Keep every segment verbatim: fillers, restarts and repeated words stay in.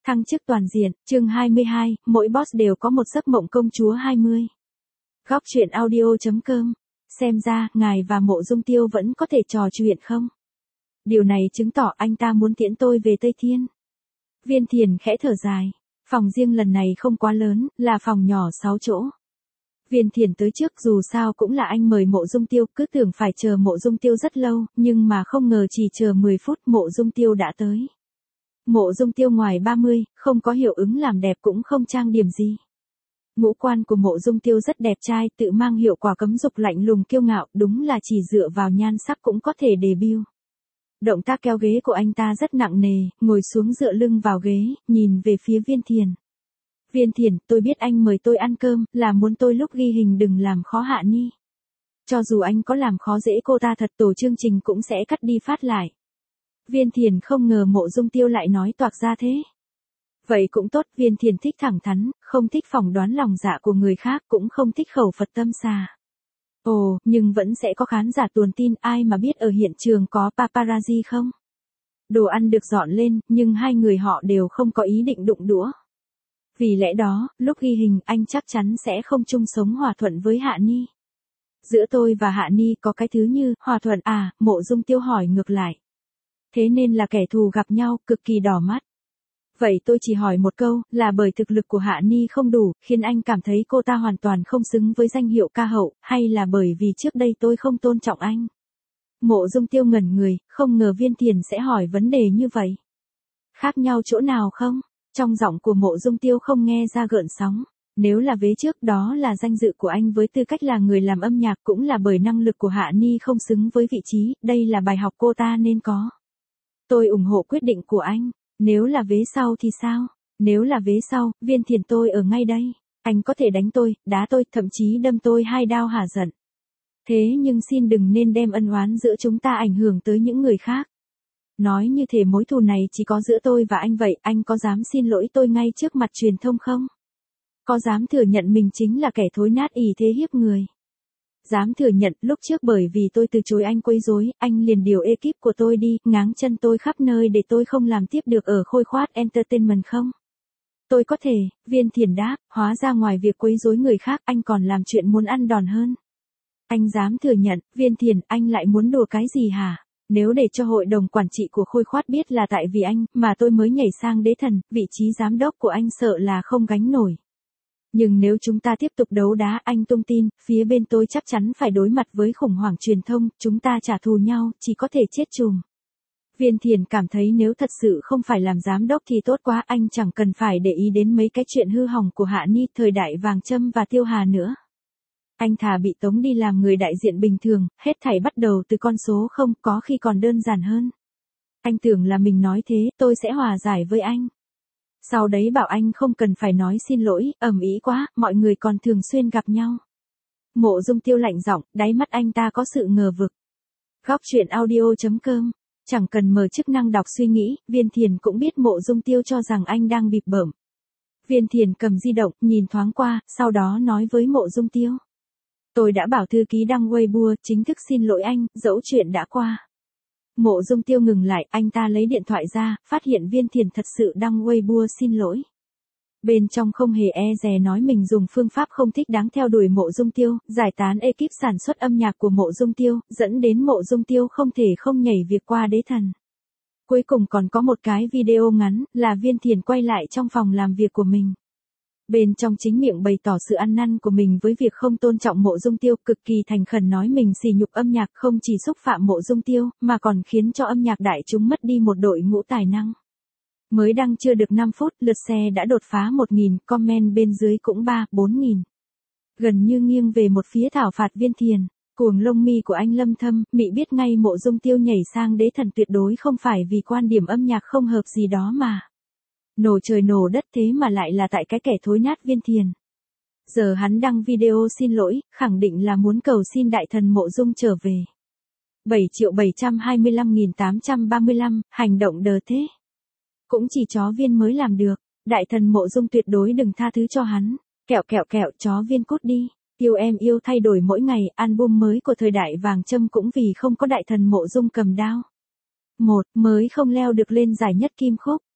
Thăng chức toàn diện, chương hai mươi hai, mỗi boss đều có một giấc mộng công chúa hai mươi. Góc truyện audio.com. Xem ra, ngài và Mộ Dung Tiêu vẫn có thể trò chuyện không? Điều này chứng tỏ anh ta muốn tiễn tôi về Tây Thiên. Viên Thiền khẽ thở dài. Phòng riêng lần này không quá lớn, là phòng nhỏ sáu chỗ. Viên Thiền tới trước, dù sao cũng là anh mời Mộ Dung Tiêu, cứ tưởng phải chờ Mộ Dung Tiêu rất lâu, nhưng mà không ngờ chỉ chờ mười phút Mộ Dung Tiêu đã tới. Mộ Dung Tiêu ngoài ba mươi, không có hiệu ứng làm đẹp cũng không trang điểm gì. Ngũ quan của Mộ Dung Tiêu rất đẹp trai, tự mang hiệu quả cấm dục lạnh lùng kiêu ngạo, đúng là chỉ dựa vào nhan sắc cũng có thể debut. Động tác kéo ghế của anh ta rất nặng nề, ngồi xuống dựa lưng vào ghế, nhìn về phía Viên Thiền. Viên Thiền, tôi biết anh mời tôi ăn cơm, là muốn tôi lúc ghi hình đừng làm khó Hạ Ni. Cho dù anh có làm khó dễ cô ta thật, tổ chương trình cũng sẽ cắt đi phát lại. Viên Thiền không ngờ Mộ Dung Tiêu lại nói toạc ra thế. Vậy cũng tốt, Viên Thiền thích thẳng thắn, không thích phỏng đoán lòng dạ của người khác, cũng không thích khẩu Phật tâm xà. Ồ, nhưng vẫn sẽ có khán giả tuồn tin, ai mà biết ở hiện trường có paparazzi không? Đồ ăn được dọn lên, nhưng hai người họ đều không có ý định đụng đũa. Vì lẽ đó, lúc ghi hình anh chắc chắn sẽ không chung sống hòa thuận với Hạ Ni. Giữa tôi và Hạ Ni có cái thứ như, hòa thuận à, Mộ Dung Tiêu hỏi ngược lại. Thế nên là kẻ thù gặp nhau, cực kỳ đỏ mắt. Vậy tôi chỉ hỏi một câu, là bởi thực lực của Hạ Ni không đủ, khiến anh cảm thấy cô ta hoàn toàn không xứng với danh hiệu ca hậu, hay là bởi vì trước đây tôi không tôn trọng anh? Mộ Dung Tiêu ngẩn người, không ngờ Viên Thiền sẽ hỏi vấn đề như vậy. Khác nhau chỗ nào không? Trong giọng của Mộ Dung Tiêu không nghe ra gợn sóng. Nếu là vế trước, đó là danh dự của anh với tư cách là người làm âm nhạc, cũng là bởi năng lực của Hạ Ni không xứng với vị trí, đây là bài học cô ta nên có. Tôi ủng hộ quyết định của anh. Nếu là vế sau thì sao? Nếu là vế sau, Viên Thiền tôi ở ngay đây. Anh có thể đánh tôi, đá tôi, thậm chí đâm tôi hai đao hả giận. Thế nhưng xin đừng nên đem ân oán giữa chúng ta ảnh hưởng tới những người khác. Nói như thể mối thù này chỉ có giữa tôi và anh vậy, anh có dám xin lỗi tôi ngay trước mặt truyền thông không? Có dám thừa nhận mình chính là kẻ thối nát ỷ thế hiếp người? Dám thừa nhận lúc trước bởi vì tôi từ chối anh quấy rối, anh liền điều ekip của tôi đi, ngáng chân tôi khắp nơi để tôi không làm tiếp được ở Khôi Khoát Entertainment không? Tôi có thể, Viên Thiền đáp, hóa ra ngoài việc quấy rối người khác anh còn làm chuyện muốn ăn đòn hơn. Anh dám thừa nhận, Viên Thiền, anh lại muốn đùa cái gì hả? Nếu để cho hội đồng quản trị của Khôi Khoát biết là tại vì anh, mà tôi mới nhảy sang đế thần, vị trí giám đốc của anh sợ là không gánh nổi. Nhưng nếu chúng ta tiếp tục đấu đá, anh tung tin, phía bên tôi chắc chắn phải đối mặt với khủng hoảng truyền thông, chúng ta trả thù nhau, chỉ có thể chết chùm. Viên Thiền cảm thấy nếu thật sự không phải làm giám đốc thì tốt quá, anh chẳng cần phải để ý đến mấy cái chuyện hư hỏng của Hạ Ni, thời đại Vàng Trâm và Tiêu Hà nữa. Anh thà bị tống đi làm người đại diện bình thường, hết thảy bắt đầu từ con số không, có khi còn đơn giản hơn. Anh tưởng là mình nói thế, tôi sẽ hòa giải với anh. Sau đấy bảo anh không cần phải nói xin lỗi, ầm ĩ quá, mọi người còn thường xuyên gặp nhau. Mộ Dung Tiêu lạnh giọng, đáy mắt anh ta có sự ngờ vực. Góc truyện audio.com. Chẳng cần mở chức năng đọc suy nghĩ, Viên Thiền cũng biết Mộ Dung Tiêu cho rằng anh đang bịp bợm. Viên Thiền cầm di động, nhìn thoáng qua, sau đó nói với Mộ Dung Tiêu. Tôi đã bảo thư ký đăng Weibo, chính thức xin lỗi anh, dẫu chuyện đã qua. Mộ Dung Tiêu ngừng lại, anh ta lấy điện thoại ra, phát hiện Viên Thiền thật sự đăng Weibo xin lỗi. Bên trong không hề e dè nói mình dùng phương pháp không thích đáng theo đuổi Mộ Dung Tiêu, giải tán ekip sản xuất âm nhạc của Mộ Dung Tiêu, dẫn đến Mộ Dung Tiêu không thể không nhảy việc qua đế thần. Cuối cùng còn có một cái video ngắn, là Viên Thiền quay lại trong phòng làm việc của mình. Bên trong chính miệng bày tỏ sự ăn năn của mình với việc không tôn trọng Mộ Dung Tiêu, cực kỳ thành khẩn nói mình sỉ nhục âm nhạc, không chỉ xúc phạm Mộ Dung Tiêu, mà còn khiến cho âm nhạc đại chúng mất đi một đội ngũ tài năng. Mới đăng chưa được năm phút, lượt xe đã đột phá một nghìn, comment bên dưới cũng ba, bốn nghìn. Gần như nghiêng về một phía thảo phạt Viên Thiền. Cuồng lông mi của anh Lâm Thâm, Mị biết ngay Mộ Dung Tiêu nhảy sang đế thần tuyệt đối không phải vì quan điểm âm nhạc không hợp gì đó mà. Nổ trời nổ đất, thế mà lại là tại cái kẻ thối nát Viên Thiền. Giờ hắn đăng video xin lỗi, khẳng định là muốn cầu xin đại thần Mộ Dung trở về. bảy triệu bảy trăm hai mươi lăm nghìn tám trăm ba mươi lăm, hành động đờ thế. Cũng chỉ chó Viên mới làm được, đại thần Mộ Dung tuyệt đối đừng tha thứ cho hắn. Kẹo kẹo kẹo, chó Viên cút đi. Yêu em yêu thay đổi mỗi ngày, album mới của thời đại Vàng Trâm cũng vì không có đại thần Mộ Dung cầm đao. Một, mới không leo được lên giải nhất Kim Khúc.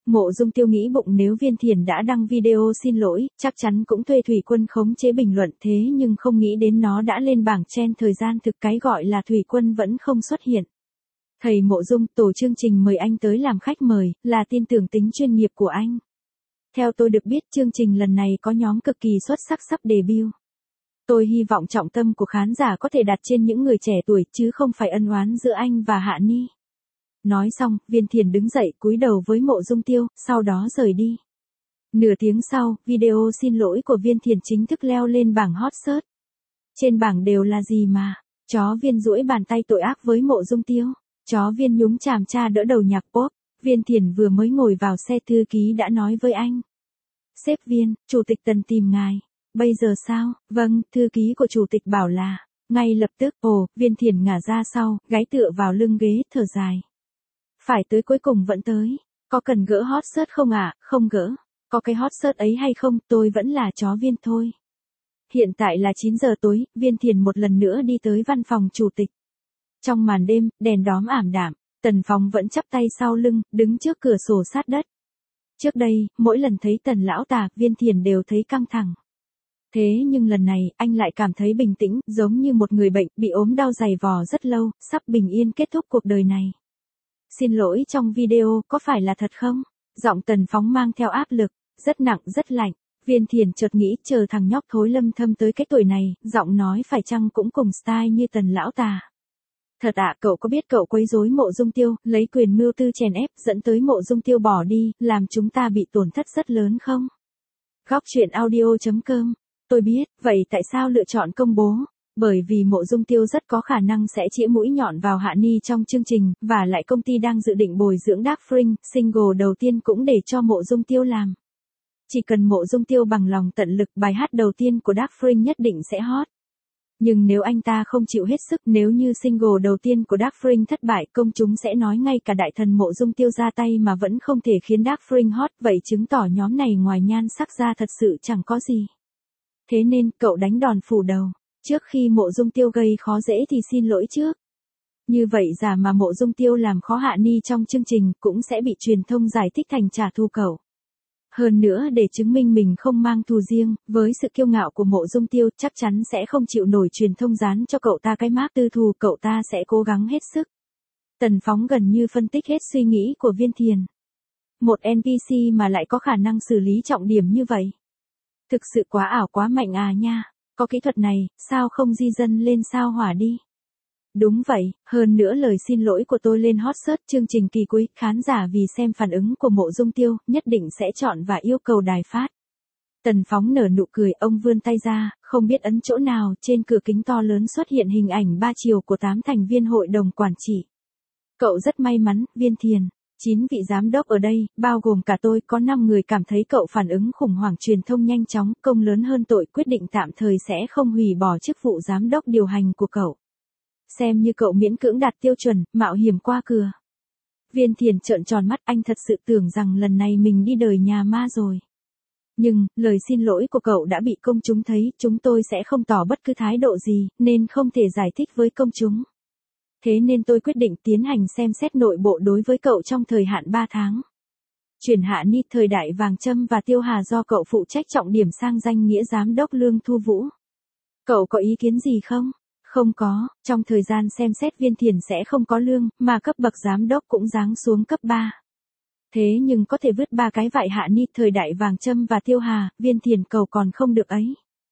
Mộ Dung Tiêu nghĩ bụng nếu Viên Thiền đã đăng video xin lỗi, chắc chắn cũng thuê Thủy Quân khống chế bình luận thế nhưng không nghĩ đến nó đã lên bảng trend thời gian thực cái gọi là Thủy Quân vẫn không xuất hiện. Thầy Mộ Dung, tổ chương trình mời anh tới làm khách mời, là tin tưởng tính chuyên nghiệp của anh. Theo tôi được biết chương trình lần này có nhóm cực kỳ xuất sắc sắp debut. Tôi hy vọng trọng tâm của khán giả có thể đặt trên những người trẻ tuổi chứ không phải ân oán giữa anh và Hạ Ni. Nói xong, Viên Thiền đứng dậy cúi đầu với Mộ Dung Tiêu, sau đó rời đi. Nửa tiếng sau, video xin lỗi của Viên Thiền chính thức leo lên bảng hot search. Trên bảng đều là gì mà, chó Viên duỗi bàn tay tội ác với Mộ Dung Tiêu, chó Viên nhúng chàm cha đỡ đầu nhạc pop, Viên Thiền vừa mới ngồi vào xe thư ký đã nói với anh. Sếp Viên, chủ tịch Tần tìm ngài. Bây giờ sao? Vâng, thư ký của chủ tịch bảo là, ngay lập tức, ồ, Viên Thiền ngả ra sau, gáy tựa vào lưng ghế, thở dài. Phải tới cuối cùng vẫn tới. Có cần gỡ hot search không ạ? À? Không gỡ. Có cái hot search ấy hay không, tôi vẫn là chó Viên thôi. Hiện tại là chín giờ tối, Viên Thiền một lần nữa đi tới văn phòng chủ tịch. Trong màn đêm, đèn đóm ảm đạm, Tần Phóng vẫn chắp tay sau lưng, đứng trước cửa sổ sát đất. Trước đây, mỗi lần thấy Tần lão tà, Viên Thiền đều thấy căng thẳng. Thế nhưng lần này, anh lại cảm thấy bình tĩnh, giống như một người bệnh, bị ốm đau dày vò rất lâu, sắp bình yên kết thúc cuộc đời này. Xin lỗi trong video, có phải là thật không? Giọng Tần Phóng mang theo áp lực, rất nặng rất lạnh. Viên Thiền chợt nghĩ chờ thằng nhóc thối lâm thâm tới cái tuổi này, giọng nói phải chăng cũng cùng style như Tần lão tà. Thật ạ, à, cậu có biết cậu quấy rối Mộ Dung Tiêu, lấy quyền mưu tư chèn ép, dẫn tới Mộ Dung Tiêu bỏ đi, làm chúng ta bị tổn thất rất lớn không? Góc truyện audio chấm com. Tôi biết, vậy tại sao lựa chọn công bố? Bởi vì Mộ Dung Tiêu rất có khả năng sẽ chĩa mũi nhọn vào Hạ Ni trong chương trình, và lại công ty đang dự định bồi dưỡng Dark Fring, single đầu tiên cũng để cho Mộ Dung Tiêu làm. Chỉ cần Mộ Dung Tiêu bằng lòng tận lực, bài hát đầu tiên của Dark Fring nhất định sẽ hot. Nhưng nếu anh ta không chịu hết sức, nếu như single đầu tiên của Dark Fring thất bại, công chúng sẽ nói ngay cả đại thần Mộ Dung Tiêu ra tay mà vẫn không thể khiến Dark Fring hot, vậy chứng tỏ nhóm này ngoài nhan sắc ra thật sự chẳng có gì. Thế nên, cậu đánh đòn phủ đầu. Trước khi Mộ Dung Tiêu gây khó dễ thì xin lỗi trước. Như vậy giả mà Mộ Dung Tiêu làm khó Hạ Ni trong chương trình cũng sẽ bị truyền thông giải thích thành trả thù cậu. Hơn nữa để chứng minh mình không mang thù riêng, với sự kiêu ngạo của Mộ Dung Tiêu chắc chắn sẽ không chịu nổi truyền thông dán cho cậu ta cái mác tư thù, cậu ta sẽ cố gắng hết sức. Tần Phóng gần như phân tích hết suy nghĩ của Viên Thiền. Một en pê xê mà lại có khả năng xử lý trọng điểm như vậy. Thực sự quá ảo quá mạnh à nha. Có kỹ thuật này, sao không di dân lên sao hỏa đi? Đúng vậy, hơn nữa lời xin lỗi của tôi lên hot search chương trình kỳ cuối, khán giả vì xem phản ứng của Mộ Dung Tiêu, nhất định sẽ chọn và yêu cầu đài phát. Tần Phóng nở nụ cười, ông vươn tay ra, không biết ấn chỗ nào, trên cửa kính to lớn xuất hiện hình ảnh ba chiều của tám thành viên hội đồng quản trị. Cậu rất may mắn, Viên Thiền. chín vị giám đốc ở đây, bao gồm cả tôi, có năm người cảm thấy cậu phản ứng khủng hoảng truyền thông nhanh chóng, công lớn hơn tội, quyết định tạm thời sẽ không hủy bỏ chức vụ giám đốc điều hành của cậu. Xem như cậu miễn cưỡng đạt tiêu chuẩn, mạo hiểm qua cửa. Viên Thiền trợn tròn mắt, anh thật sự tưởng rằng lần này mình đi đời nhà ma rồi. Nhưng, lời xin lỗi của cậu đã bị công chúng thấy, chúng tôi sẽ không tỏ bất cứ thái độ gì, nên không thể giải thích với công chúng. Thế nên tôi quyết định tiến hành xem xét nội bộ đối với cậu trong thời hạn ba tháng. Chuyển Hạ Ni, thời đại vàng Trâm và Tiêu Hà do cậu phụ trách trọng điểm sang danh nghĩa giám đốc Lương Thu Vũ. Cậu có ý kiến gì không? Không có, trong thời gian xem xét Viên Thiền sẽ không có lương, mà cấp bậc giám đốc cũng giáng xuống cấp ba. Thế nhưng có thể vứt ba cái vại Hạ Ni, thời đại vàng Trâm và Tiêu Hà, Viên Thiền cầu còn không được ấy.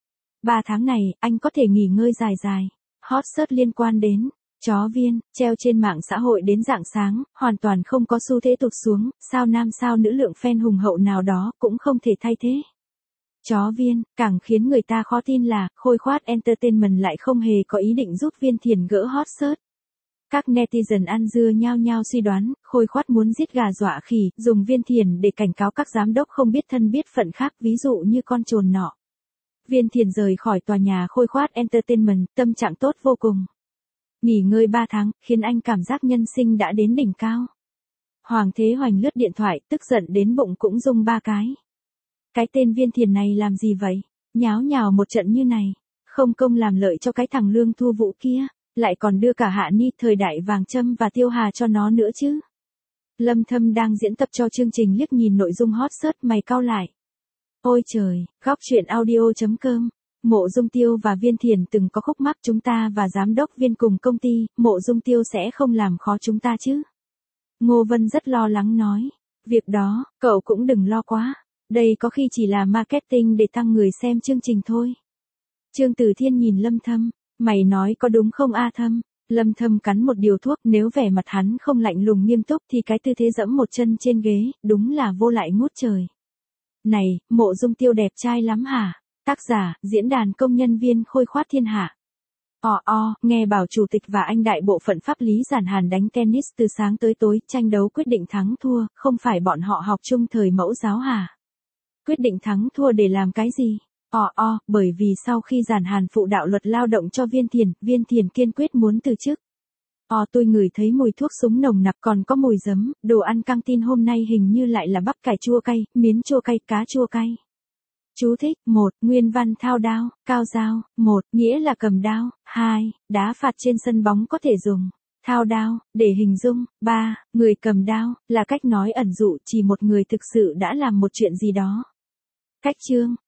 Ba tháng này, anh có thể nghỉ ngơi dài dài. Hot search liên quan đến chó Viên, treo trên mạng xã hội đến rạng sáng, hoàn toàn không có xu thế tụt xuống, sao nam sao nữ lượng fan hùng hậu nào đó cũng không thể thay thế. Chó Viên, càng khiến người ta khó tin là, Khôi Khoát Entertainment lại không hề có ý định giúp Viên Thiền gỡ hot search. Các netizen ăn dưa nhao nhao suy đoán, Khôi Khoát muốn giết gà dọa khỉ, dùng Viên Thiền để cảnh cáo các giám đốc không biết thân biết phận khác, ví dụ như con trồn nọ. Viên Thiền rời khỏi tòa nhà Khôi Khoát Entertainment, tâm trạng tốt vô cùng. Nghỉ ngơi ba tháng, khiến anh cảm giác nhân sinh đã đến đỉnh cao. Hoàng Thế Hoành lướt điện thoại, tức giận đến bụng cũng rung ba cái. Cái tên Viên Thiền này làm gì vậy? Nháo nhào một trận như này. Không công làm lợi cho cái thằng Lương Thu Vũ kia, lại còn đưa cả Hạ Ni, thời đại vàng Trâm và Tiêu Hà cho nó nữa chứ. Lâm Thâm đang diễn tập cho chương trình liếc nhìn nội dung hot search mày cau lại. Ôi trời, góc truyện audio.com. Mộ Dung Tiêu và Viên Thiền từng có khúc mắc, chúng ta và giám đốc Viên cùng công ty, Mộ Dung Tiêu sẽ không làm khó chúng ta chứ? Ngô Vân rất lo lắng nói. Việc đó, cậu cũng đừng lo quá. Đây có khi chỉ là marketing để tăng người xem chương trình thôi. Trương Tử Thiên nhìn Lâm Thâm. Mày nói có đúng không A Thâm? Lâm Thâm cắn một điều thuốc, nếu vẻ mặt hắn không lạnh lùng nghiêm túc thì cái tư thế dẫm một chân trên ghế, đúng là vô lại ngút trời. Này, Mộ Dung Tiêu đẹp trai lắm hả? Tác giả, diễn đàn công nhân viên khôi khoát thiên hạ. Ò o, nghe bảo chủ tịch và anh đại bộ phận pháp lý Giản Hàn đánh tennis từ sáng tới tối, tranh đấu quyết định thắng thua, không phải bọn họ học chung thời mẫu giáo hả? Quyết định thắng thua để làm cái gì? Ò o, bởi vì sau khi Giản Hàn phụ đạo luật lao động cho Viên Thiền, Viên Thiền kiên quyết muốn từ chức. Ò tôi ngửi thấy mùi thuốc súng nồng nặc, còn có mùi giấm, đồ ăn căng tin hôm nay hình như lại là bắp cải chua cay, miến chua cay, cá chua cay. Chú thích, một, nguyên văn thao đao, cao dao, một, nghĩa là cầm đao, hai, đá phạt trên sân bóng có thể dùng. Thao đao, để hình dung, ba, người cầm đao, là cách nói ẩn dụ chỉ một người thực sự đã làm một chuyện gì đó. Cách chương,